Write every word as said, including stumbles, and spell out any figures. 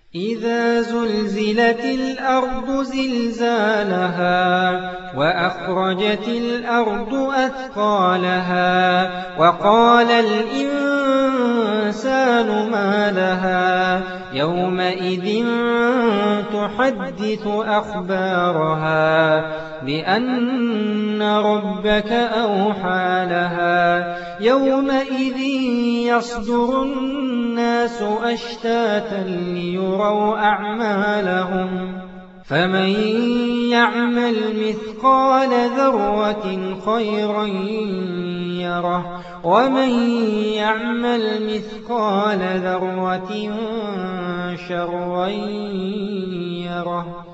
إذا زلزلت الأرض زلزالها وأخرجت الأرض أثقالها وقال الإنسان ما لها يومئذ تحدث أخبارها بأن ربك أوحى لها يومئذ يصدر الناس أشتاتا ليروا أعمالهم فمن يعمل مثقال ذرة خيرا يره ومن يعمل مثقال ذرة شرا يره